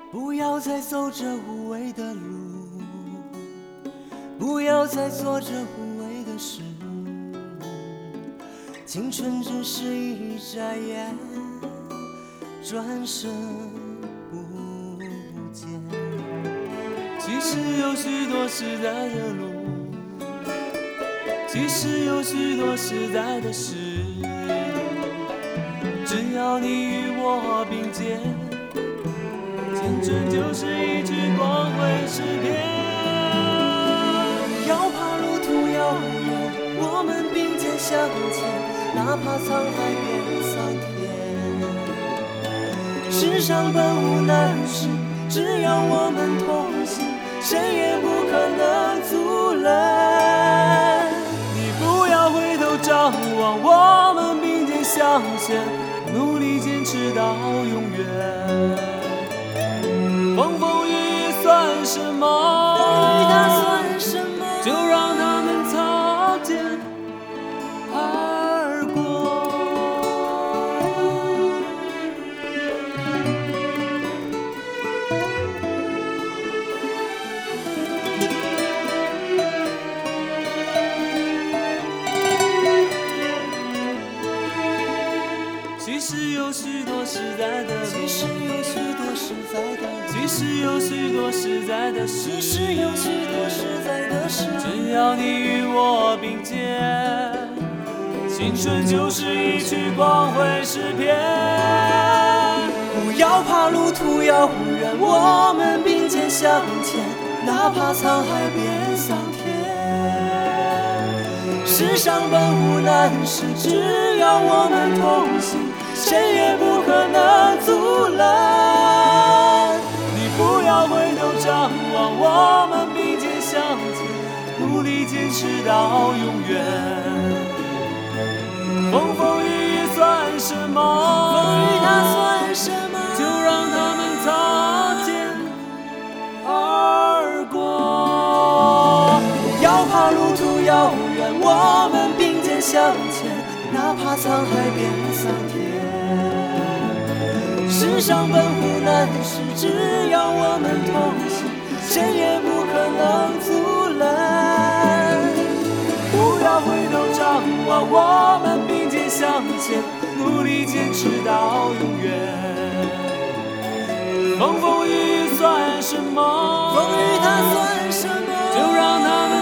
不要再走这无谓的路，不要再做这无谓的事。青春只是一眨眼，转身不见。其实有许多实在的路，其实有许多实在的事，只要你与我并肩，青春就是一曲光辉诗篇。要怕路途遥远，我们并肩向前，哪怕沧海变桑田。世上本无难事，只要我们同行，谁也不可能阻拦。你不要回头张望，我们并肩向前，努力坚持到永远。风风雨雨算什么？风雨它算什么？就让他们擦肩而过。其实有许多实在的路，其实有许多实在的路，其实有许多实在的事，其实有许多实在的事。只要你与我并肩，青春就是一曲光辉诗篇。不要怕路途遥远，我们并肩向前，哪怕沧海变桑田。世上本无难事，只要我们同行，谁也不可能阻拦。你不要回头张望，我们并肩向前，努力坚持到永远。风风雨雨算什么？风雨它算什么？就让他们擦肩而过。不要怕路途遥远，我们并肩向前，哪怕沧海变桑田。世上本无难事，只要我们同行，谁也不可能阻拦。不要回头张望，我们并肩向前，努力坚持到永远。风风雨雨算什么？风雨它算什么？就让他们